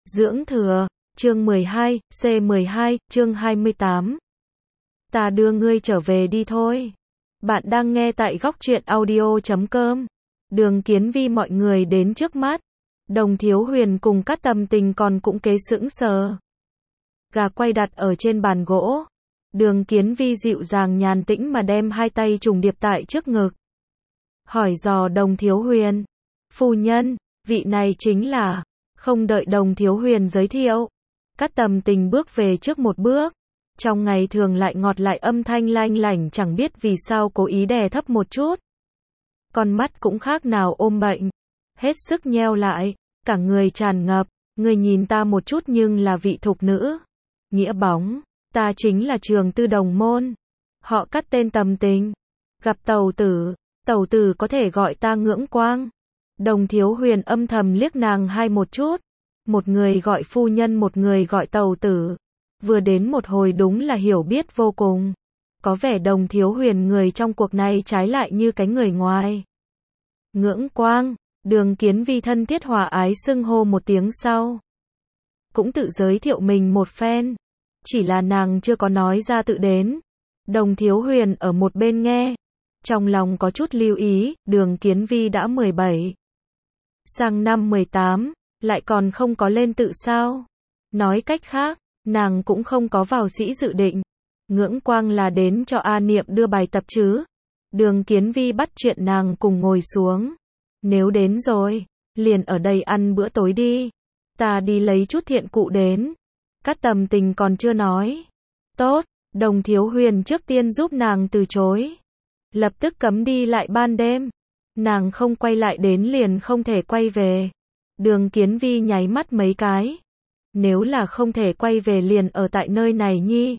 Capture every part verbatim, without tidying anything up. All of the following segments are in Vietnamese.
Dưỡng thừa, chương mười hai, C mười hai, chương hai mươi tám. Ta đưa ngươi trở về đi thôi. Bạn đang nghe tại góc truyện audio chấm com. Đường Kiến Vi mọi người đến trước mắt. Đồng Thiếu Huyền cùng Cát Tầm Tình còn cũng kế sững sờ. Gà quay đặt ở trên bàn gỗ. Đường Kiến Vi dịu dàng nhàn tĩnh mà đem hai tay trùng điệp tại trước ngực. Hỏi dò Đồng Thiếu Huyền. Phu nhân, vị này chính là... Không đợi Đồng Thiếu Huyền giới thiệu, Cát Tầm Tình bước về trước một bước. Trong ngày thường lại ngọt lại âm thanh lanh lảnh, chẳng biết vì sao cố ý đè thấp một chút. Con mắt cũng khác nào ôm bệnh, hết sức nheo lại, cả người tràn ngập, người nhìn ta một chút nhưng là vị thục nữ. Nghĩa bóng, ta chính là Trường Tư đồng môn. Họ Cát tên Tầm Tình. Gặp tẩu tử, tẩu tử có thể gọi ta Ngưỡng Quang. Đồng Thiếu Huyền âm thầm liếc nàng hai một chút. Một người gọi phu nhân, một người gọi tẩu tử. Vừa đến một hồi đúng là hiểu biết vô cùng. Có vẻ Đồng Thiếu Huyền người trong cuộc này trái lại như cái người ngoài. Ngưỡng Quang, Đường Kiến Vi thân thiết hòa ái xưng hô một tiếng sau. Cũng tự giới thiệu mình một phen. Chỉ là nàng chưa có nói ra tự đến. Đồng Thiếu Huyền ở một bên nghe. Trong lòng có chút lưu ý, Đường Kiến Vi đã mười bảy. Sang năm mười tám, lại còn không có lên tự sao. Nói cách khác, nàng cũng không có vào sĩ dự định. Ngưỡng Quang là đến cho A Niệm đưa bài tập chứ. Đường Kiến Vi bắt chuyện nàng cùng ngồi xuống. Nếu đến rồi, liền ở đây ăn bữa tối đi. Ta đi lấy chút thiện cụ đến. Cát Tầm Tình còn chưa nói. Tốt, Đồng Thiếu Huyền trước tiên giúp nàng từ chối. Lập tức cấm đi lại ban đêm. Nàng không quay lại đến liền không thể quay về. Đường Kiến Vi nháy mắt mấy cái. Nếu là không thể quay về liền ở tại nơi này nhi.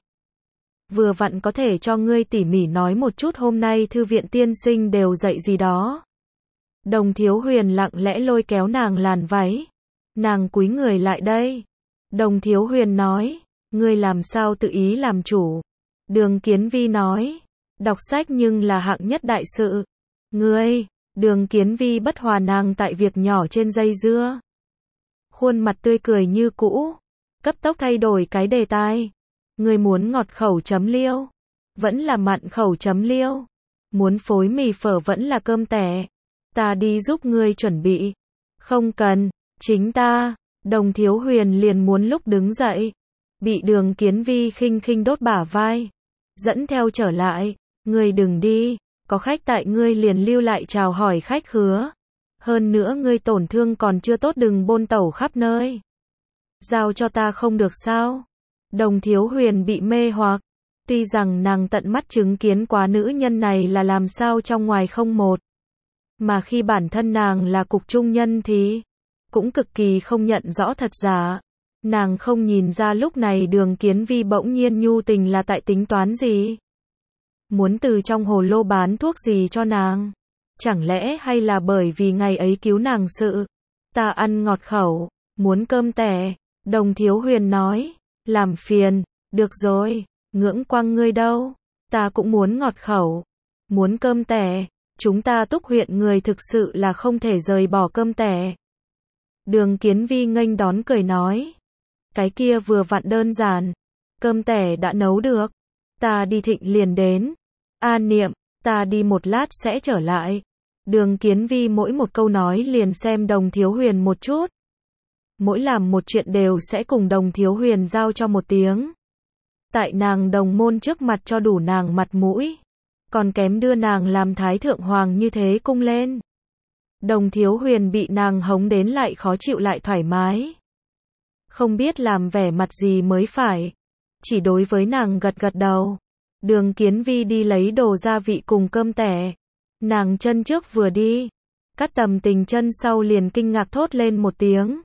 Vừa vặn có thể cho ngươi tỉ mỉ nói một chút hôm nay thư viện tiên sinh đều dạy gì đó. Đồng Thiếu Huyền lặng lẽ lôi kéo nàng làn váy. Nàng cúi người lại đây. Đồng Thiếu Huyền nói, ngươi làm sao tự ý làm chủ. Đường Kiến Vi nói, đọc sách nhưng là hạng nhất đại sự. Ngươi... Đường Kiến Vi bất hòa nàng tại việc nhỏ trên dây dưa. Khuôn mặt tươi cười như cũ. Cấp tốc thay đổi cái đề tài. Ngươi muốn ngọt khẩu chấm liêu. Vẫn là mặn khẩu chấm liêu. Muốn phối mì phở vẫn là cơm tẻ. Ta đi giúp ngươi chuẩn bị. Không cần, chính ta. Đồng Thiếu Huyền liền muốn lúc đứng dậy. Bị Đường Kiến Vi khinh khinh đốt bả vai. Dẫn theo trở lại. Ngươi đừng đi. Có khách tại ngươi liền lưu lại chào hỏi khách khứa. Hơn nữa ngươi tổn thương còn chưa tốt đừng bôn tẩu khắp nơi. Giao cho ta không được sao? Đồng Thiếu Huyền bị mê hoặc. Tuy rằng nàng tận mắt chứng kiến quá nữ nhân này là làm sao trong ngoài không một. Mà khi bản thân nàng là cục trung nhân thì cũng cực kỳ không nhận rõ thật giả. Nàng không nhìn ra lúc này Đường Kiến Vi bỗng nhiên nhu tình là tại tính toán gì. Muốn từ trong hồ lô bán thuốc gì cho nàng? Chẳng lẽ hay là bởi vì ngày ấy cứu nàng sự? Ta ăn ngọt khẩu, muốn cơm tẻ. Đồng Thiếu Huyền nói, làm phiền, được rồi, Ngưỡng Quang ngươi đâu? Ta cũng muốn ngọt khẩu, muốn cơm tẻ. Chúng ta Túc huyện người thực sự là không thể rời bỏ cơm tẻ. Đường Kiến Vi nghênh đón cười nói, cái kia vừa vặn đơn giản, cơm tẻ đã nấu được. Ta đi thịnh liền đến. A Niệm, ta đi một lát sẽ trở lại. Đường Kiến Vi mỗi một câu nói liền xem Đồng Thiếu Huyền một chút. Mỗi làm một chuyện đều sẽ cùng Đồng Thiếu Huyền giao cho một tiếng. Tại nàng đồng môn trước mặt cho đủ nàng mặt mũi. Còn kém đưa nàng làm thái thượng hoàng như thế cung lên. Đồng Thiếu Huyền bị nàng hống đến lại khó chịu lại thoải mái. Không biết làm vẻ mặt gì mới phải. Chỉ đối với nàng gật gật đầu. Đường Kiến Vi đi lấy đồ gia vị cùng cơm tẻ. Nàng chân trước vừa đi. Cát Tầm Tình chân sau liền kinh ngạc thốt lên một tiếng.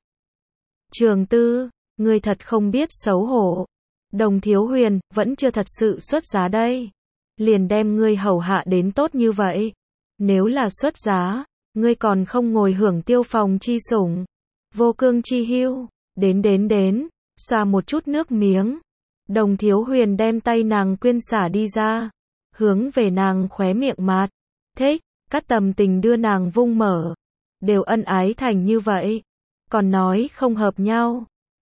Trường Tư, ngươi thật không biết xấu hổ. Đồng Thiếu Huyền, vẫn chưa thật sự xuất giá đây. Liền đem ngươi hầu hạ đến tốt như vậy. Nếu là xuất giá, ngươi còn không ngồi hưởng tiêu phòng chi sủng. Vô cương chi hưu. Đến đến đến, xoa một chút nước miếng. Đồng Thiếu Huyền đem tay nàng quyên xả đi ra, hướng về nàng khóe miệng mạt. Thích, Cát Tầm Tình đưa nàng vung mở. Đều ân ái thành như vậy, còn nói không hợp nhau.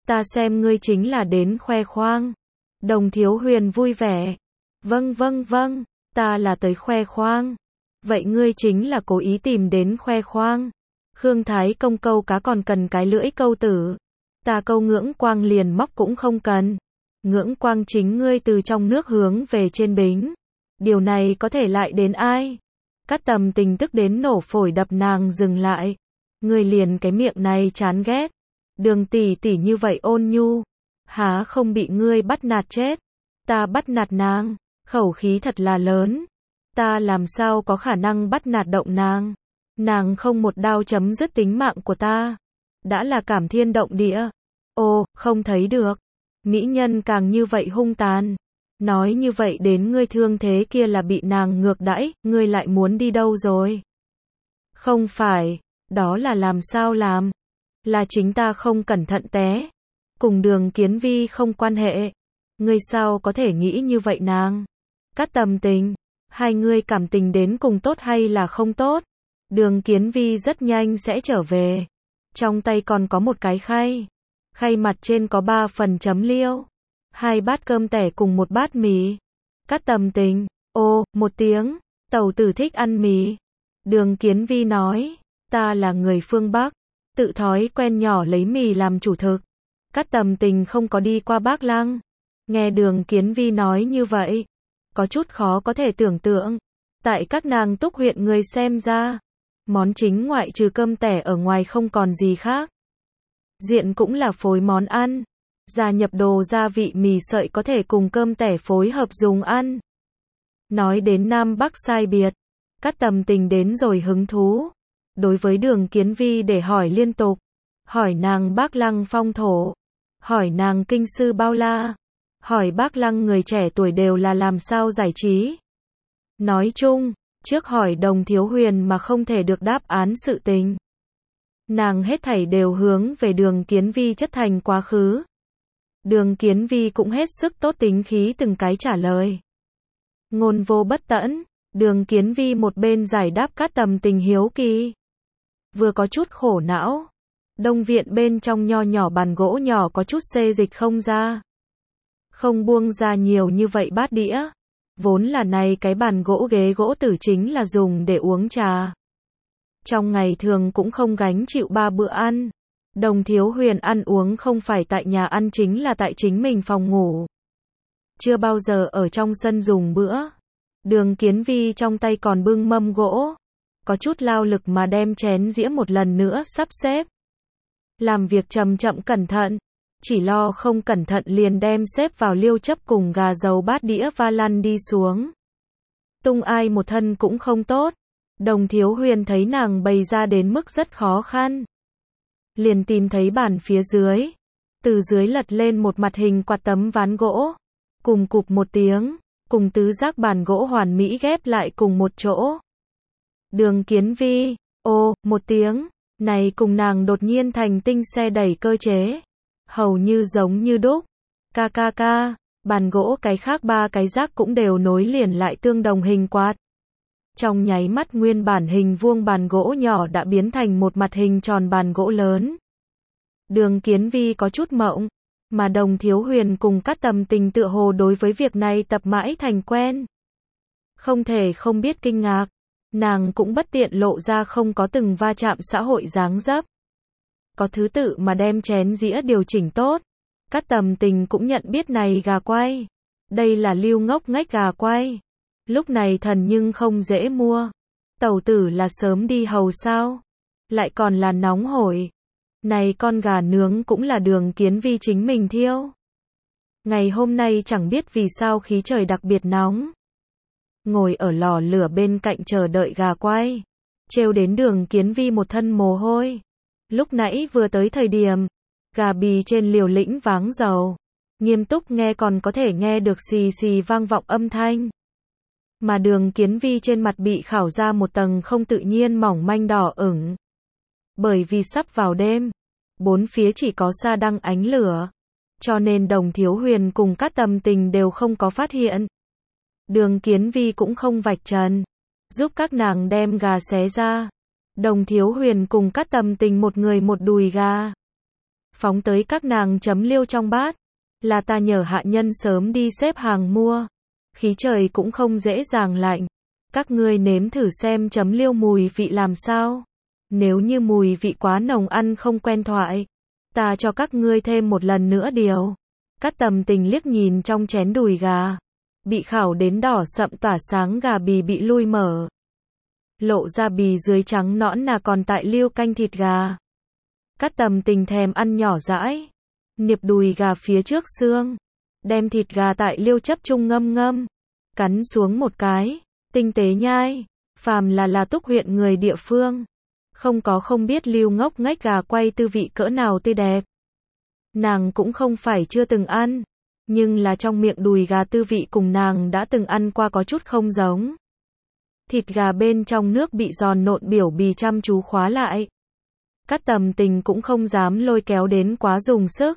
Ta xem ngươi chính là đến khoe khoang. Đồng Thiếu Huyền vui vẻ. Vâng vâng vâng, ta là tới khoe khoang. Vậy ngươi chính là cố ý tìm đến khoe khoang. Khương Thái Công câu cá còn cần cái lưỡi câu tử. Ta câu ngưỡng quang liền móc cũng không cần. Ngưỡng quang chính ngươi từ trong nước hướng về trên bính. Điều này có thể lại đến ai? Cát Tầm Tình tức đến nổ phổi đập nàng dừng lại. Ngươi liền cái miệng này chán ghét. Đường tỷ tỷ như vậy ôn nhu. Há không bị ngươi bắt nạt chết. Ta bắt nạt nàng. Khẩu khí thật là lớn. Ta làm sao có khả năng bắt nạt động nàng. Nàng không một đao chấm dứt tính mạng của ta. Đã là cảm thiên động địa. Ô, không thấy được. Mỹ nhân càng như vậy hung tàn. Nói như vậy đến ngươi thương thế kia là bị nàng ngược đãi, ngươi lại muốn đi đâu rồi? Không phải, đó là làm sao làm? Là chính ta không cẩn thận té. Cùng Đường Kiến Vi không quan hệ. Ngươi sao có thể nghĩ như vậy nàng? Cát Tầm Tình, hai ngươi cảm tình đến cùng tốt hay là không tốt? Đường Kiến Vi rất nhanh sẽ trở về. Trong tay còn có một cái khay. Khay mặt trên có ba phần chấm liêu. Hai bát cơm tẻ cùng một bát mì. Cát Tầm Tình, ô, một tiếng, tẩu tử thích ăn mì. Đường Kiến Vi nói, ta là người phương Bắc, tự thói quen nhỏ lấy mì làm chủ thực. Cát Tầm Tình không có đi qua Bác Lăng. Nghe Đường Kiến Vi nói như vậy, có chút khó có thể tưởng tượng. Tại các nàng Túc huyện người xem ra, món chính ngoại trừ cơm tẻ ở ngoài không còn gì khác. Diện cũng là phối món ăn. Gia nhập đồ gia vị mì sợi có thể cùng cơm tẻ phối hợp dùng ăn. Nói đến Nam Bắc sai biệt, Cát Tầm Tình đến rồi hứng thú. Đối với Đường Kiến Vi để hỏi liên tục. Hỏi nàng Bác Lăng phong thổ. Hỏi nàng kinh sư bao la. Hỏi Bác Lăng người trẻ tuổi đều là làm sao giải trí. Nói chung, trước hỏi Đồng Thiếu Huyền mà không thể được đáp án sự tình. Nàng hết thảy đều hướng về Đường Kiến Vi chất thành quá khứ. Đường Kiến Vi cũng hết sức tốt tính khí từng cái trả lời. Ngôn vô bất tẫn, Đường Kiến Vi một bên giải đáp Cát Tầm Tình hiếu kỳ. Vừa có chút khổ não. Đông viện bên trong nho nhỏ bàn gỗ nhỏ có chút xê dịch không ra. Không buông ra nhiều như vậy bát đĩa. Vốn là này cái bàn gỗ ghế gỗ tử chính là dùng để uống trà. Trong ngày thường cũng không gánh chịu ba bữa ăn. Đồng Thiếu Huyền ăn uống không phải tại nhà ăn chính là tại chính mình phòng ngủ. Chưa bao giờ ở trong sân dùng bữa. Đường Kiến Vi trong tay còn bưng mâm gỗ. Có chút lao lực mà đem chén dĩa một lần nữa sắp xếp. Làm việc chậm chậm cẩn thận. Chỉ lo không cẩn thận liền đem xếp vào liêu chấp cùng gà dầu bát đĩa va lăn đi xuống. Tung ai một thân cũng không tốt. Đồng Thiếu Huyền thấy nàng bày ra đến mức rất khó khăn. Liền tìm thấy bàn phía dưới. Từ dưới lật lên một mặt hình quạt tấm ván gỗ. Cùng cụp một tiếng. Cùng tứ giác bàn gỗ hoàn mỹ ghép lại cùng một chỗ. Đường Kiến Vi, ô, một tiếng. Này cùng nàng đột nhiên thành tinh xe đẩy cơ chế. Hầu như giống như đúc. Ca ca ca. Bàn gỗ cái khác ba cái giác cũng đều nối liền lại tương đồng hình quạt. Trong nháy mắt nguyên bản hình vuông bàn gỗ nhỏ đã biến thành một mặt hình tròn bàn gỗ lớn. Đường Kiến Vi có chút mộng, mà Đồng Thiếu Huyền cùng Cát Tầm Tình tựa hồ đối với việc này tập mãi thành quen. Không thể không biết kinh ngạc, nàng cũng bất tiện lộ ra không có từng va chạm xã hội dáng dấp. Có thứ tự mà đem chén dĩa điều chỉnh tốt. Cát Tầm Tình cũng nhận biết này gà quay. Đây là lưu ngốc ngách gà quay. Lúc này thần nhưng không dễ mua. Tẩu tử là sớm đi hầu sao? Lại còn là nóng hổi. Này con gà nướng cũng là Đường Kiến Vi chính mình thiêu. Ngày hôm nay chẳng biết vì sao khí trời đặc biệt nóng. Ngồi ở lò lửa bên cạnh chờ đợi gà quay. Trêu đến Đường Kiến Vi một thân mồ hôi. Lúc nãy vừa tới thời điểm, gà bì trên liều lĩnh váng dầu. Nghiêm túc nghe còn có thể nghe được xì xì vang vọng âm thanh. Mà Đường Kiến Vi trên mặt bị khảo ra một tầng không tự nhiên mỏng manh đỏ ửng. Bởi vì sắp vào đêm, bốn phía chỉ có sa đăng ánh lửa, cho nên Đồng Thiếu Huyền cùng Cát Tầm Tình đều không có phát hiện. Đường Kiến Vi cũng không vạch trần, giúp các nàng đem gà xé ra. Đồng Thiếu Huyền cùng Cát Tầm Tình một người một đùi gà. phóng tới các nàng chấm liêu trong bát. Là ta nhờ hạ nhân sớm đi xếp hàng mua. Khí trời cũng không dễ dàng lạnh. Các ngươi nếm thử xem chấm liêu mùi vị làm sao. Nếu như mùi vị quá nồng ăn không quen thoại, ta cho các ngươi thêm một lần nữa điều. Cát Tầm Tình liếc nhìn trong chén đùi gà. Bị khảo đến đỏ sậm tỏa sáng gà bì bị lui mở. Lộ ra bì dưới trắng nõn là còn tại liêu canh thịt gà. Cát Tầm Tình thèm ăn nhỏ dãi. Niệp đùi gà phía trước xương. Đem thịt gà tại liêu chấp chung ngâm ngâm. Cắn xuống một cái. Tinh tế nhai. Phàm là là Túc huyện người địa phương. Không có không biết liêu ngốc ngách gà quay tư vị cỡ nào tươi đẹp. Nàng cũng không phải chưa từng ăn. Nhưng là trong miệng đùi gà tư vị cùng nàng đã từng ăn qua có chút không giống. Thịt gà bên trong nước bị giòn nộn biểu bì chăm chú khóa lại. Cát Tầm Tình cũng không dám lôi kéo đến quá dùng sức.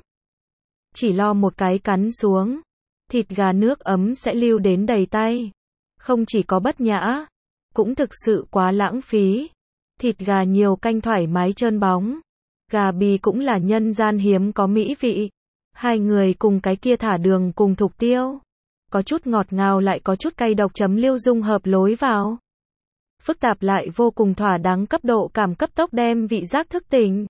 Chỉ lo một cái cắn xuống. Thịt gà nước ấm sẽ lưu đến đầy tay. Không chỉ có bất nhã, cũng thực sự quá lãng phí. Thịt gà nhiều canh thoải mái trơn bóng. Gà bì cũng là nhân gian hiếm có mỹ vị. Hai người cùng cái kia thả đường cùng thục tiêu. Có chút ngọt ngào lại có chút cay độc chấm liêu dung hợp lối vào. Phức tạp lại vô cùng thỏa đáng cấp độ cảm cấp tốc đem vị giác thức tỉnh.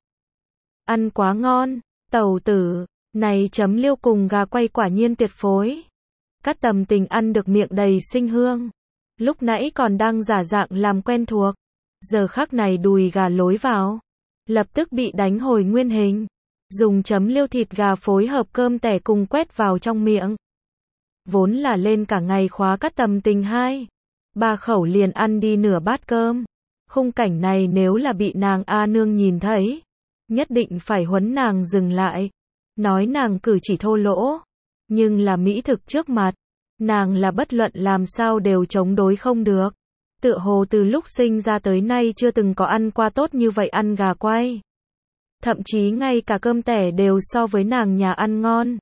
Ăn quá ngon, tẩu tử, này chấm liêu cùng gà quay quả nhiên tuyệt phối. Cát Tầm Tình ăn được miệng đầy sinh hương. Lúc nãy còn đang giả dạng làm quen thuộc. Giờ khắc này đùi gà lối vào. Lập tức bị đánh hồi nguyên hình. Dùng chấm liêu thịt gà phối hợp cơm tẻ cùng quét vào trong miệng. Vốn là lên cả ngày khóa Cát Tầm Tình hai. Ba khẩu liền ăn đi nửa bát cơm. Khung cảnh này nếu là bị nàng A Nương nhìn thấy. Nhất định phải huấn nàng dừng lại. Nói nàng cử chỉ thô lỗ. Nhưng là mỹ thực trước mặt. Nàng là bất luận làm sao đều chống đối không được. Tựa hồ từ lúc sinh ra tới nay chưa từng có ăn qua tốt như vậy ăn gà quay. Thậm chí ngay cả cơm tẻ đều so với nàng nhà ăn ngon.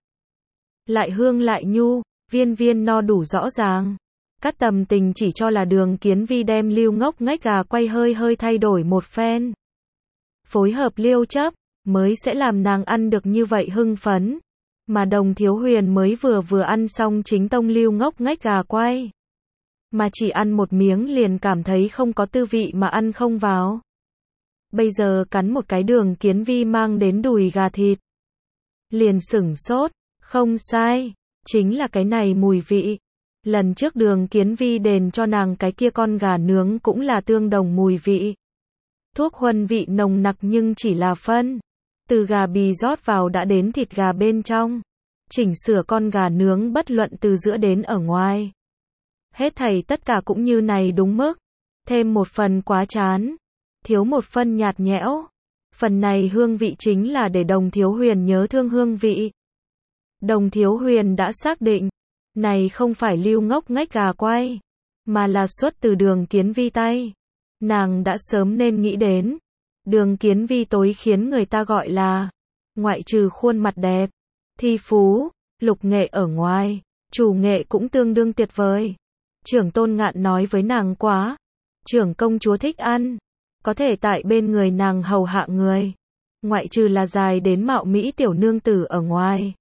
Lại hương lại nhu, viên viên no đủ rõ ràng. Cát Tầm Tình chỉ cho là Đường Kiến Vi đem liêu ngốc ngách gà quay hơi hơi thay đổi một phen. Phối hợp liêu chấp, mới sẽ làm nàng ăn được như vậy hưng phấn. Mà Đồng Thiếu Huyền mới vừa vừa ăn xong chính tông liêu ngốc ngách gà quay. Mà chỉ ăn một miếng liền cảm thấy không có tư vị mà ăn không vào. Bây giờ cắn một cái Đường Kiến Vi mang đến đùi gà thịt. Liền sửng sốt, không sai, chính là cái này mùi vị. Lần trước Đường Kiến Vi đền cho nàng cái kia con gà nướng cũng là tương đồng mùi vị. Thuốc huân vị nồng nặc nhưng chỉ là phân. Từ gà bì rót vào đã đến thịt gà bên trong. Chỉnh sửa con gà nướng bất luận từ giữa đến ở ngoài. Hết thảy tất cả cũng như này đúng mức. Thêm một phần quá chán. Thiếu một phần nhạt nhẽo. Phần này hương vị chính là để Đồng Thiếu Huyền nhớ thương hương vị. Đồng Thiếu Huyền đã xác định. Này không phải liêu ngốc ngách gà quay. Mà là xuất từ Đường Kiến Vi tay. Nàng đã sớm nên nghĩ đến. Đường Kiến Vi tối khiến người ta gọi là. Ngoại trừ khuôn mặt đẹp. Thi phú, lục nghệ ở ngoài. Chủ nghệ cũng tương đương tuyệt vời. Trưởng Tôn Ngạn nói với nàng quá. Trưởng công chúa thích ăn. Có thể tại bên người nàng hầu hạ người. Ngoại trừ là dài đến mạo mỹ tiểu nương tử ở ngoài.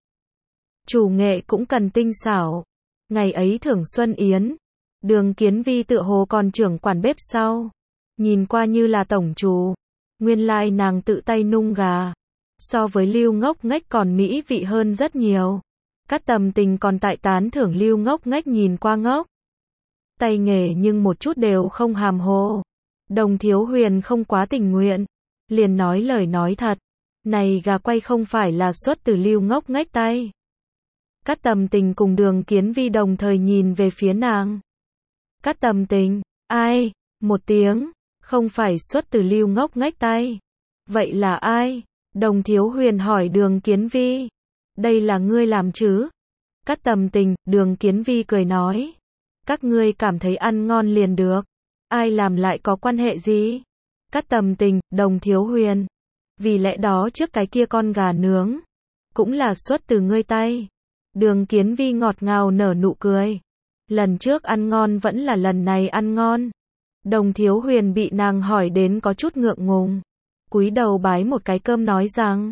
Chủ nghệ cũng cần tinh xảo. Ngày ấy thưởng Xuân Yến. Đường Kiến Vi tựa hồ còn trưởng quản bếp sau. Nhìn qua như là tổng chủ. Nguyên lai nàng tự tay nung gà. So với liêu ngốc ngách còn mỹ vị hơn rất nhiều. Cát Tầm Tình còn tại tán thưởng liêu ngốc ngách nhìn qua ngốc. Tay nghề nhưng một chút đều không hàm hồ. Đồng Thiếu Huyền không quá tình nguyện. Liền nói lời nói thật. Này gà quay không phải là xuất từ liêu ngốc ngách tay. Cát Tầm Tình cùng Đường Kiến Vi đồng thời nhìn về phía nàng. Cát Tầm Tình, ai? Một tiếng, không phải xuất từ liêu ngốc ngách tay. Vậy là ai? Đồng Thiếu Huyền hỏi Đường Kiến Vi. Đây là ngươi làm chứ? Cát Tầm Tình, Đường Kiến Vi cười nói. Các ngươi cảm thấy ăn ngon liền được. Ai làm lại có quan hệ gì? Cát Tầm Tình, Đồng Thiếu Huyền. Vì lẽ đó trước cái kia con gà nướng. Cũng là xuất từ ngươi tay. Đường Kiến Vi ngọt ngào nở nụ cười. Lần trước ăn ngon vẫn là lần này ăn ngon. Đồng Thiếu Huyền bị nàng hỏi đến có chút ngượng ngùng. Cúi đầu bái một cái cơm nói rằng.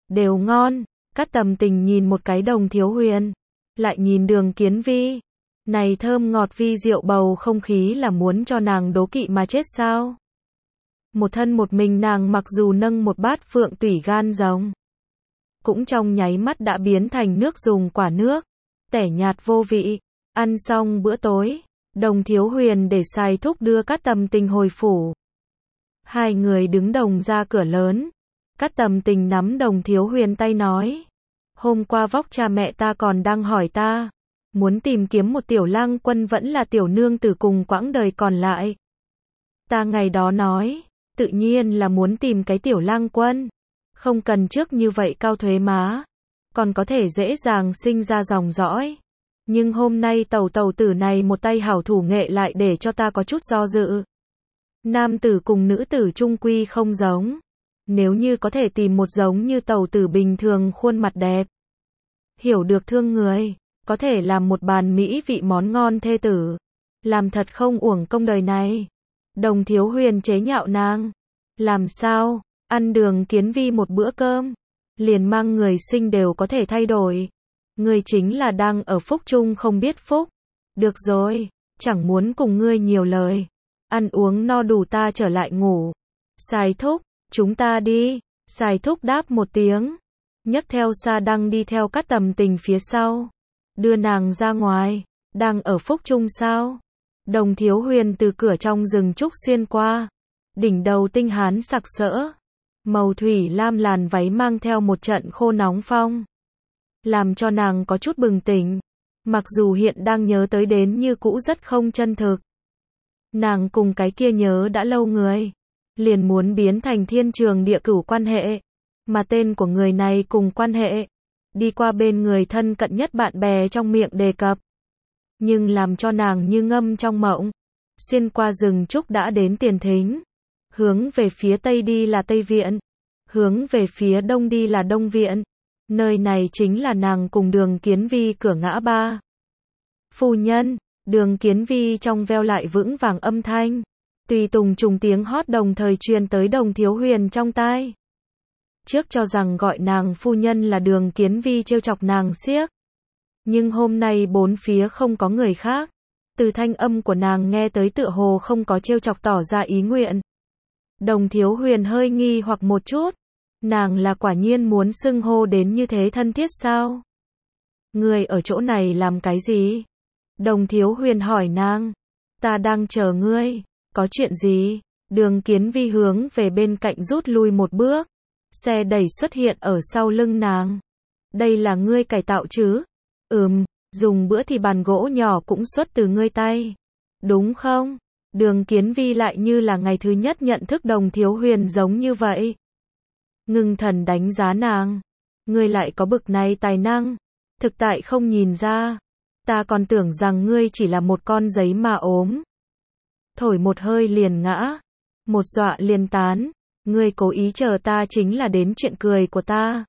đều ngon. Cát Tầm Tình nhìn một cái Đồng Thiếu Huyền, lại nhìn Đường Kiến Vi. Này thơm ngọt vi diệu bầu không khí là muốn cho nàng đố kỵ mà chết sao? Một thân một mình nàng mặc dù nâng một bát phượng tủy gan rồng, cũng trong nháy mắt đã biến thành nước dùng quả nước, tẻ nhạt vô vị. Ăn xong bữa tối, Đồng Thiếu Huyền để Sai Thúc đưa Cát Tầm Tình hồi phủ. Hai người đứng đồng ra cửa lớn. Cát Tầm Tình nắm Đồng Thiếu Huyền tay nói, hôm qua vóc cha mẹ ta còn đang hỏi ta, muốn tìm kiếm một tiểu lang quân vẫn là tiểu nương tử cùng quãng đời còn lại. Ta ngày đó nói, tự nhiên là muốn tìm cái tiểu lang quân, không cần trước như vậy cao thuế má, còn có thể dễ dàng sinh ra dòng dõi. Nhưng hôm nay tàu tàu tử này một tay hảo thủ nghệ lại để cho ta có chút do dự. Nam tử cùng nữ tử chung quy không giống. Nếu như có thể tìm một giống như tàu tử bình thường khuôn mặt đẹp, hiểu được thương người, có thể làm một bàn mỹ vị món ngon thê tử, làm thật không uổng công đời này. Đồng Thiếu Huyền chế nhạo nàng, làm sao, ăn Đường Kiến Vi một bữa cơm, liền mang người sinh đều có thể thay đổi. Ngươi chính là đang ở phúc chung không biết phúc. Được rồi, chẳng muốn cùng ngươi nhiều lời. Ăn uống no đủ ta trở lại ngủ. Sai Thúc, chúng ta đi. Sai Thúc đáp một tiếng, nhấc theo Sa Đăng đi theo Cát Tầm Tình phía sau, đưa nàng ra ngoài. Đang ở phúc chung sao? Đồng Thiếu Huyền từ cửa trong rừng trúc xuyên qua, đỉnh đầu tinh hán sặc sỡ, màu thủy lam làn váy mang theo một trận khô nóng phong, làm cho nàng có chút bừng tỉnh. Mặc dù hiện đang nhớ tới đến như cũ rất không chân thực. Nàng cùng cái kia nhớ đã lâu người, liền muốn biến thành thiên trường địa cửu quan hệ, mà tên của người này cùng quan hệ, đi qua bên người thân cận nhất bạn bè trong miệng đề cập. Nhưng làm cho nàng như ngâm trong mộng, xuyên qua rừng trúc đã đến Tiền Thính, hướng về phía tây đi là Tây Viện, hướng về phía đông đi là Đông Viện. Nơi này chính là nàng cùng Đường Kiến Vi cửa ngã ba. Phu nhân, Đường Kiến Vi trong veo lại vững vàng âm thanh, tùy tùng trùng tiếng hót đồng thời truyền tới Đồng Thiếu Huyền trong tai. Trước cho rằng gọi nàng phu nhân là Đường Kiến Vi trêu chọc nàng xiếc, nhưng hôm nay bốn phía không có người khác, từ thanh âm của nàng nghe tới tựa hồ không có trêu chọc tỏ ra ý nguyện. Đồng Thiếu Huyền hơi nghi hoặc một chút, nàng là quả nhiên muốn xưng hô đến như thế thân thiết sao? Người ở chỗ này làm cái gì? Đồng Thiếu Huyền hỏi nàng. Ta đang chờ ngươi. Có chuyện gì? Đường Kiến Vi hướng về bên cạnh rút lui một bước. Xe đẩy xuất hiện ở sau lưng nàng. Đây là ngươi cải tạo chứ? Ừm, dùng bữa thì bàn gỗ nhỏ cũng xuất từ ngươi tay. Đúng không? Đường Kiến Vi lại như là ngày thứ nhất nhận thức Đồng Thiếu Huyền giống như vậy. Ngưng thần đánh giá nàng. Ngươi lại có bực này tài năng. Thực tại không nhìn ra. Ta còn tưởng rằng ngươi chỉ là một con giấy mà ốm. Thổi một hơi liền ngã. Một dọa liền tán. Ngươi cố ý chờ ta chính là đến chuyện cười của ta.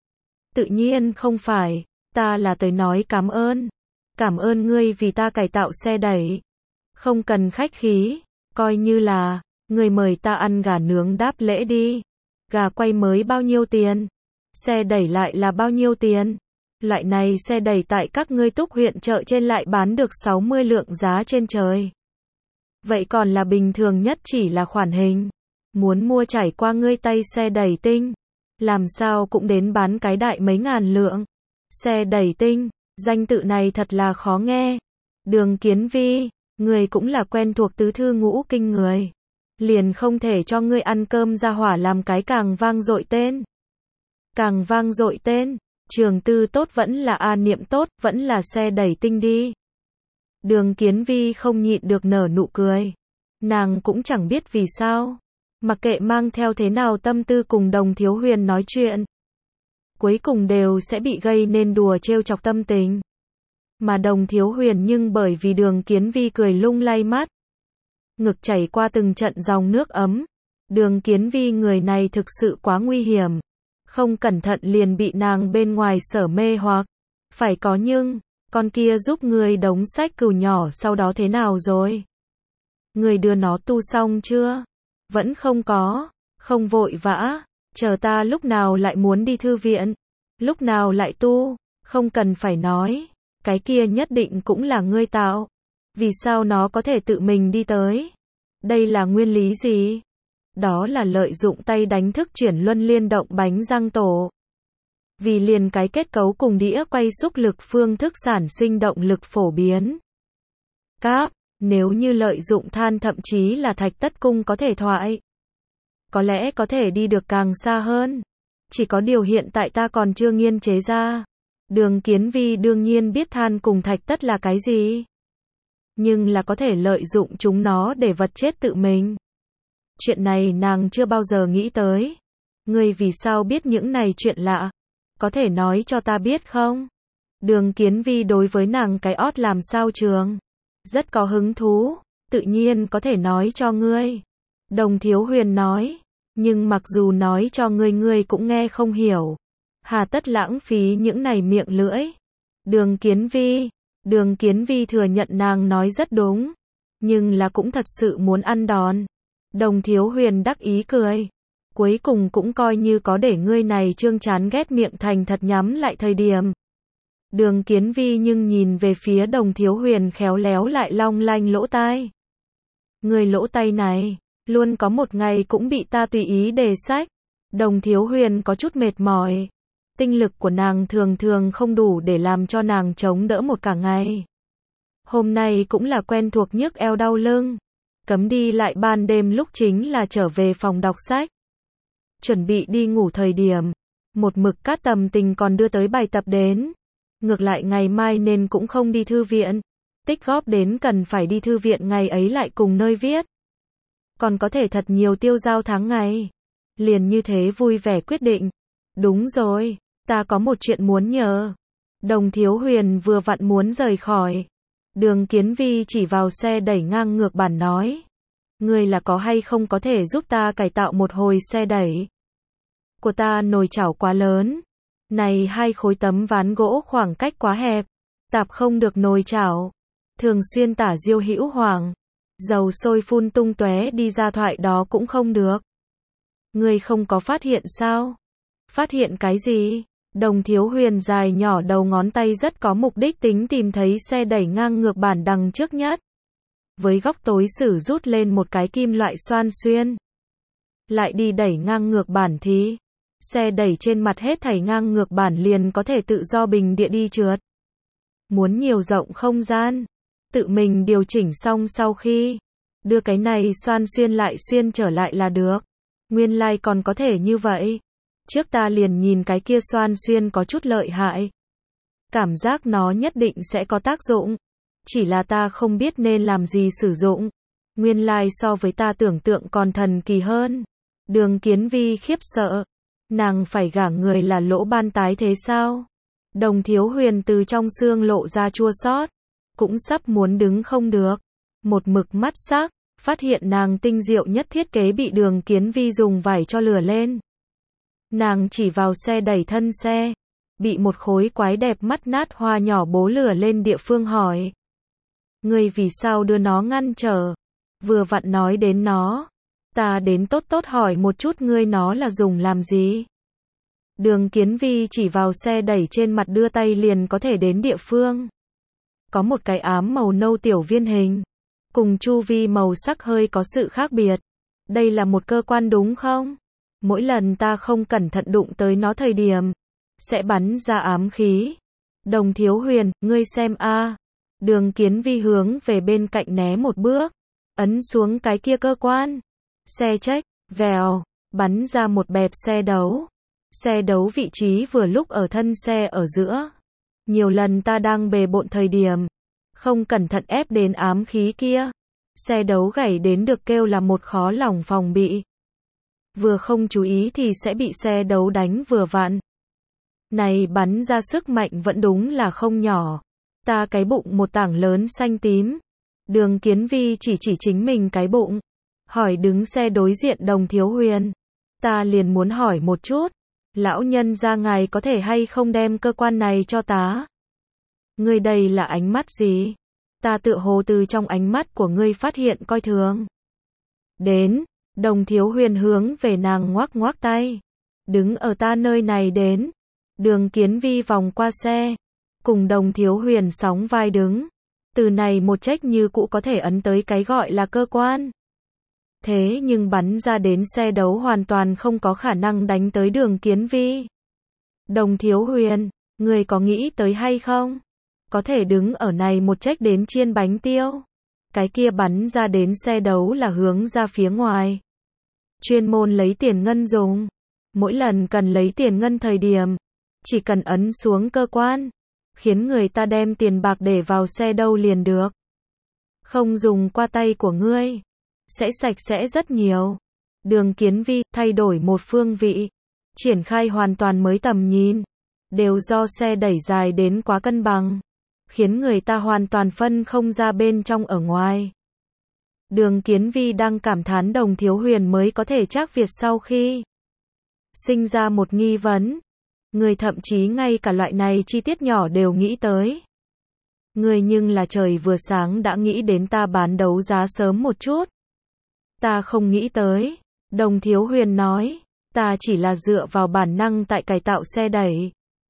Tự nhiên không phải. Ta là tới nói cảm ơn. Cảm ơn ngươi vì ta cải tạo xe đẩy. Không cần khách khí. Coi như là ngươi mời ta ăn gà nướng đáp lễ đi. Gà quay mới bao nhiêu tiền? Xe đẩy lại là bao nhiêu tiền? Loại này xe đẩy tại các ngươi Túc huyện chợ trên lại bán được sáu mươi lượng giá trên trời. Vậy còn là bình thường nhất chỉ là khoản hình. Muốn mua trải qua ngươi tay xe đẩy tinh, làm sao cũng đến bán cái đại mấy ngàn lượng. Xe đẩy tinh, danh tự này thật là khó nghe. Đường Kiến Vi, người cũng là quen thuộc tứ thư ngũ kinh người. Liền không thể cho ngươi ăn cơm ra hỏa làm cái càng vang dội tên. Càng vang dội tên, Trường Tư tốt vẫn là A Niệm tốt, vẫn là xe đẩy tinh đi. Đường Kiến Vi không nhịn được nở nụ cười. Nàng cũng chẳng biết vì sao, mặc kệ mang theo thế nào tâm tư cùng Đồng Thiếu Huyền nói chuyện, cuối cùng đều sẽ bị gây nên đùa trêu chọc tâm tình. Mà Đồng Thiếu Huyền nhưng bởi vì Đường Kiến Vi cười lung lay mắt, ngực chảy qua từng trận dòng nước ấm. Đường Kiến Vi người này thực sự quá nguy hiểm. Không cẩn thận liền bị nàng bên ngoài sở mê hoặc. Phải có nhưng, con kia giúp người đống sách cừu nhỏ sau đó thế nào rồi? Người đưa nó tu xong chưa? Vẫn không có. Không vội vã. Chờ ta lúc nào lại muốn đi thư viện, lúc nào lại tu, không cần phải nói, cái kia nhất định cũng là ngươi tạo. Vì sao nó có thể tự mình đi tới? Đây là nguyên lý gì? Đó là lợi dụng tay đánh thức chuyển luân liên động bánh răng tổ. Vì liền cái kết cấu cùng đĩa quay xúc lực phương thức sản sinh động lực phổ biến. Các, nếu như lợi dụng than thậm chí là thạch tất cung có thể thoại. Có lẽ có thể đi được càng xa hơn. Chỉ có điều hiện tại ta còn chưa nghiên chế ra. Đường Kiến Vi đương nhiên biết than cùng thạch tất là cái gì. Nhưng là có thể lợi dụng chúng nó để vật chết tự mình. Chuyện này nàng chưa bao giờ nghĩ tới. Ngươi vì sao biết những này chuyện lạ? Có thể nói cho ta biết không? Đường Kiến Vi đối với nàng cái ót làm sao trường. Rất có hứng thú. Tự nhiên có thể nói cho ngươi. Đồng Thiếu Huyền nói. Nhưng mặc dù nói cho ngươi ngươi cũng nghe không hiểu. Hà tất lãng phí những này miệng lưỡi. Đường Kiến Vi. Đường Kiến Vi thừa nhận nàng nói rất đúng. Nhưng là cũng thật sự muốn ăn đòn. Đồng Thiếu Huyền đắc ý cười. Cuối cùng cũng coi như có để ngươi này trương chán ghét miệng thành thật nhắm lại thời điểm. Đường Kiến Vi nhưng nhìn về phía Đồng Thiếu Huyền khéo léo lại long lanh lỗ tai. Người lỗ tai này, luôn có một ngày cũng bị ta tùy ý đề sách. Đồng Thiếu Huyền có chút mệt mỏi. Tinh lực của nàng thường thường không đủ để làm cho nàng chống đỡ một cả ngày. Hôm nay cũng là quen thuộc nhức eo đau lưng. Cấm đi lại ban đêm lúc chính là trở về phòng đọc sách. Chuẩn bị đi ngủ thời điểm. Một mực Cát Tầm Tình còn đưa tới bài tập đến. Ngược lại ngày mai nên cũng không đi thư viện. Tích góp đến cần phải đi thư viện ngày ấy lại cùng nơi viết. Còn có thể thật nhiều tiêu dao tháng ngày. Liền như thế vui vẻ quyết định. Đúng rồi, ta có một chuyện muốn nhờ. Đồng Thiếu Huyền vừa vặn muốn rời khỏi. Đường Kiến Vi chỉ vào xe đẩy ngang ngược bản nói. Ngươi là có hay không có thể giúp ta cải tạo một hồi xe đẩy? Của ta nồi chảo quá lớn. Này hai khối tấm ván gỗ khoảng cách quá hẹp. Tạp không được nồi chảo. Thường xuyên tả diêu hữu hoàng. Dầu sôi phun tung tóe đi ra thoại đó cũng không được. Ngươi không có phát hiện sao? Phát hiện cái gì? Đồng Thiếu Huyền dài nhỏ đầu ngón tay rất có mục đích tính tìm thấy xe đẩy ngang ngược bản đằng trước nhất. Với góc tối sử rút lên một cái kim loại xoan xuyên. Lại đi đẩy ngang ngược bản thì xe đẩy trên mặt hết thảy ngang ngược bản liền có thể tự do bình địa đi trượt. Muốn nhiều rộng không gian, tự mình điều chỉnh xong sau khi đưa cái này xoan xuyên lại xuyên trở lại là được. Nguyên lai like còn có thể như vậy. Trước ta liền nhìn cái kia xoan xuyên có chút lợi hại. Cảm giác nó nhất định sẽ có tác dụng. Chỉ là ta không biết nên làm gì sử dụng. Nguyên lai like so với ta tưởng tượng còn thần kỳ hơn. Đường Kiến Vi khiếp sợ. Nàng phải gả người là lỗ ban tái thế sao? Đồng Thiếu Huyền từ trong xương lộ ra chua xót. Cũng sắp muốn đứng không được. Một mực mắt sắc, phát hiện nàng tinh diệu nhất thiết kế bị Đường Kiến Vi dùng vải cho lừa lên. Nàng chỉ vào xe đẩy thân xe. Bị một khối quái đẹp mắt nát hoa nhỏ bố lửa lên địa phương hỏi. Ngươi vì sao đưa nó ngăn trở? Vừa vặn nói đến nó. Ta đến tốt tốt hỏi một chút ngươi nó là dùng làm gì? Đường Kiến Vi chỉ vào xe đẩy trên mặt đưa tay liền có thể đến địa phương. Có một cái ám màu nâu tiểu viên hình. Cùng chu vi màu sắc hơi có sự khác biệt. Đây là một cơ quan đúng không? Mỗi lần ta không cẩn thận đụng tới nó thời điểm. Sẽ bắn ra ám khí. Đồng Thiếu Huyền, ngươi xem a. Đường Kiến Vi hướng về bên cạnh né một bước. Ấn xuống cái kia cơ quan. Xe check, vèo, bắn ra một bẹp xe đấu. Xe đấu vị trí vừa lúc ở thân xe ở giữa. Nhiều lần ta đang bề bộn thời điểm. Không cẩn thận ép đến ám khí kia. Xe đấu gãy đến được kêu là một khó lòng phòng bị. Vừa không chú ý thì sẽ bị xe đấu đánh vừa vặn. Này bắn ra sức mạnh vẫn đúng là không nhỏ. Ta cái bụng một tảng lớn xanh tím. Đường Kiến Vi chỉ chỉ chính mình cái bụng. Hỏi đứng xe đối diện Đồng Thiếu Huyền. Ta liền muốn hỏi một chút. Lão nhân gia ngài có thể hay không đem cơ quan này cho tá? Ngươi đây là ánh mắt gì? Ta tựa hồ từ trong ánh mắt của ngươi phát hiện coi thường. Đến, Đồng Thiếu Huyền hướng về nàng ngoắc ngoắc tay. đứng ở ta nơi này đến. Đường Kiến Vi vòng qua xe, cùng Đồng Thiếu Huyền sóng vai đứng. Từ này một trách như cũ có thể ấn tới cái gọi là cơ quan. Thế nhưng bắn ra đến xe đấu hoàn toàn không có khả năng đánh tới Đường Kiến Vi. Đồng Thiếu Huyền, người có nghĩ tới hay không? Có thể đứng ở này một trách đến chiên bánh tiêu. Cái kia bắn ra đến xe đấu là hướng ra phía ngoài. Chuyên môn lấy tiền ngân dùng. Mỗi lần cần lấy tiền ngân thời điểm, chỉ cần ấn xuống cơ quan, khiến người ta đem tiền bạc để vào xe đâu liền được. Không dùng qua tay của ngươi, sẽ sạch sẽ rất nhiều. Đường Kiến Vi thay đổi một phương vị, triển khai hoàn toàn mới tầm nhìn, đều do xe đẩy dài đến quá cân bằng, khiến người ta hoàn toàn phân không ra bên trong ở ngoài. Đường Kiến Vi đang cảm thán Đồng Thiếu Huyền mới có thể trác Việt sau khi sinh ra một nghi vấn. Người thậm chí ngay cả loại này chi tiết nhỏ đều nghĩ tới. Người nhưng là trời vừa sáng đã nghĩ đến ta bán đấu giá sớm một chút. Ta không nghĩ tới. Đồng Thiếu Huyền nói, ta chỉ là dựa vào bản năng tại cải tạo xe đẩy.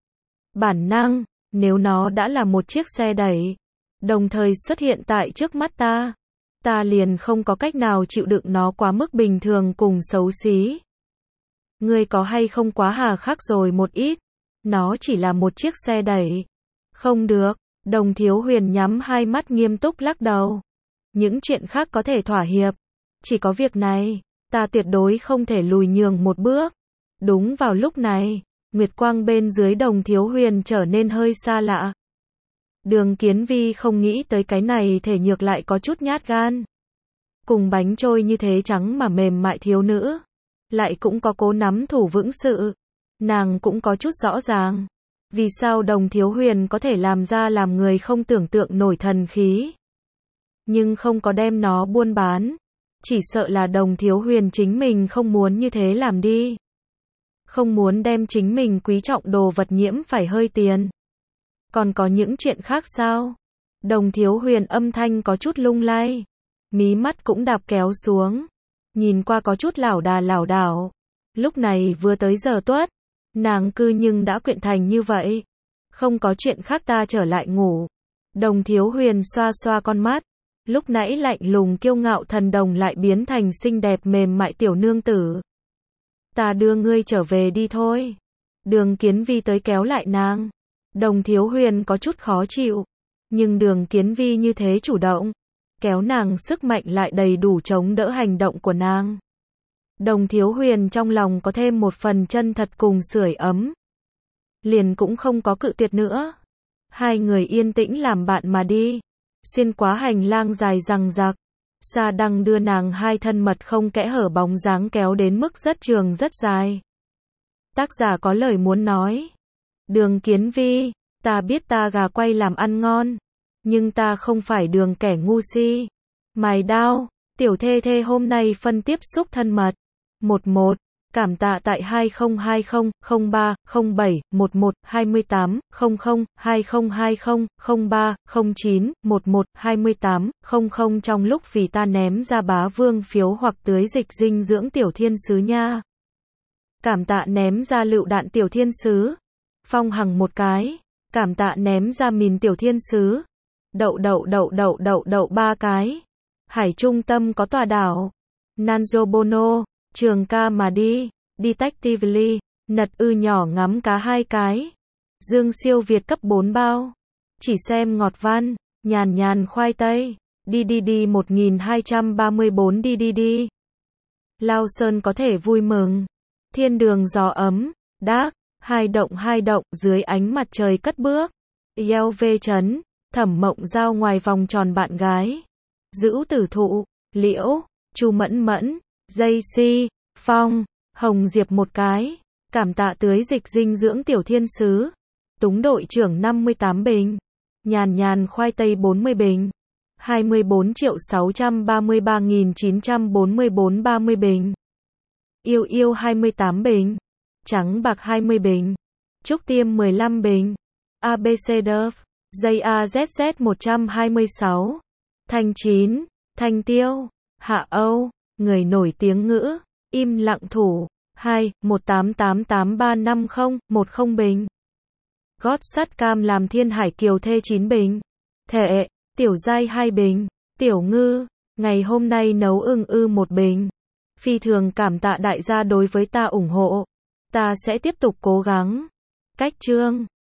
Bản năng, nếu nó đã là một chiếc xe đẩy, đồng thời xuất hiện tại trước mắt ta, ta liền không có cách nào chịu đựng nó quá mức bình thường cùng xấu xí. Ngươi có hay không quá hà khắc rồi một ít, nó chỉ là một chiếc xe đẩy. Không được, Đồng Thiếu Huyền nhắm hai mắt nghiêm túc lắc đầu. Những chuyện khác có thể thỏa hiệp, chỉ có việc này, ta tuyệt đối không thể lùi nhường một bước. Đúng vào lúc này, nguyệt quang bên dưới Đồng Thiếu Huyền trở nên hơi xa lạ. Đường Kiến Vi không nghĩ tới cái này thể nhược lại có chút nhát gan. Cùng bánh trôi như thế trắng mà mềm mại thiếu nữ, lại cũng có cố nắm thủ vững sự. Nàng cũng có chút rõ ràng, vì sao Đồng Thiếu Huyền có thể làm ra làm người không tưởng tượng nổi thần khí, nhưng không có đem nó buôn bán. Chỉ sợ là Đồng Thiếu Huyền chính mình không muốn như thế làm đi. Không muốn đem chính mình quý trọng đồ vật nhiễm phải hơi tiền. Còn có những chuyện khác sao? Đồng Thiếu Huyền âm thanh có chút lung lay, mí mắt cũng đạp kéo xuống, nhìn qua có chút lảo đà lảo đảo. Lúc này vừa tới giờ tuất, nàng cư nhưng đã quyện thành như vậy. Không có chuyện khác, ta trở lại ngủ. Đồng Thiếu Huyền xoa xoa con mắt, lúc nãy lạnh lùng kiêu ngạo thần đồng lại biến thành xinh đẹp mềm mại tiểu nương tử. Ta đưa ngươi trở về đi thôi. Đường Kiến Vi tới kéo lại nàng. Đồng Thiếu Huyền có chút khó chịu, nhưng Đường Kiến Vi như thế chủ động, kéo nàng sức mạnh lại đầy đủ chống đỡ hành động của nàng. Đồng Thiếu Huyền trong lòng có thêm một phần chân thật cùng sưởi ấm. Liền cũng không có cự tuyệt nữa. Hai người yên tĩnh làm bạn mà đi. Xuyên qua hành lang dài rằng rạc, Sa Đăng đưa nàng hai thân mật không kẽ hở bóng dáng kéo đến mức rất trường rất dài. Tác giả có lời muốn nói. Đường Kiến Vi, ta biết ta gà quay làm ăn ngon, nhưng ta không phải Đường kẻ ngu si. Mài đao, tiểu thê thê hôm nay phân tiếp xúc thân mật. một một, cảm tạ tại hai không hai không, không ba, không bảy, một một, hai tám, không không, hai không hai không, không ba, không chín, một một, hai tám, không không trong lúc vì ta ném ra bá vương phiếu hoặc tưới dịch dinh dưỡng tiểu thiên sứ nha. Cảm tạ ném ra lựu đạn tiểu thiên sứ. Phong Hằng một cái. Cảm tạ ném ra mìn tiểu thiên sứ. Đậu đậu đậu đậu đậu đậu ba cái. Hải trung tâm có tòa đảo. Nanjo Bono, trường ca mà đi. Detectively, nật ư nhỏ ngắm cá hai cái. Dương siêu Việt cấp bốn bao. Chỉ xem ngọt văn, nhàn nhàn khoai tây. Đi đi đi một nghìn hai trăm ba mươi bốn đi đi đi. Lao Sơn có thể vui mừng. Thiên đường gió ấm, đác, hai động hai động dưới ánh mặt trời cất bước. Eo vê chấn, Thẩm Mộng Giao ngoài vòng tròn bạn gái. Giữ tử thụ, Liễu, Chu Mẫn Mẫn, Dây Si, Phong, Hồng Diệp một cái. Cảm tạ tưới dịch dinh dưỡng tiểu thiên sứ. Túng đội trưởng năm mươi tám bình. Nhàn nhàn khoai tây bốn mươi bình. hai mươi bốn triệu sáu trăm ba mươi ba nghìn chín trăm bốn mươi bốn ba mươi bình. Yêu yêu hai mươi tám bình. Trắng bạc hai mươi bình. Trúc tiêm mười lăm bình. a bê xê Dove. Dây a zét zét một trăm hai mươi sáu. Thanh chín. Thanh tiêu. Hạ Âu. Người nổi tiếng ngữ. Im lặng thủ. hai một tám tám tám ba năm không một không bình. Gót sắt cam làm thiên hải kiều thê chín bình. Thệ, tiểu giai hai bình. Tiểu ngư, ngày hôm nay nấu ưng ư một bình. Phi thường cảm tạ đại gia đối với ta ủng hộ. Ta sẽ tiếp tục cố gắng. Cách chương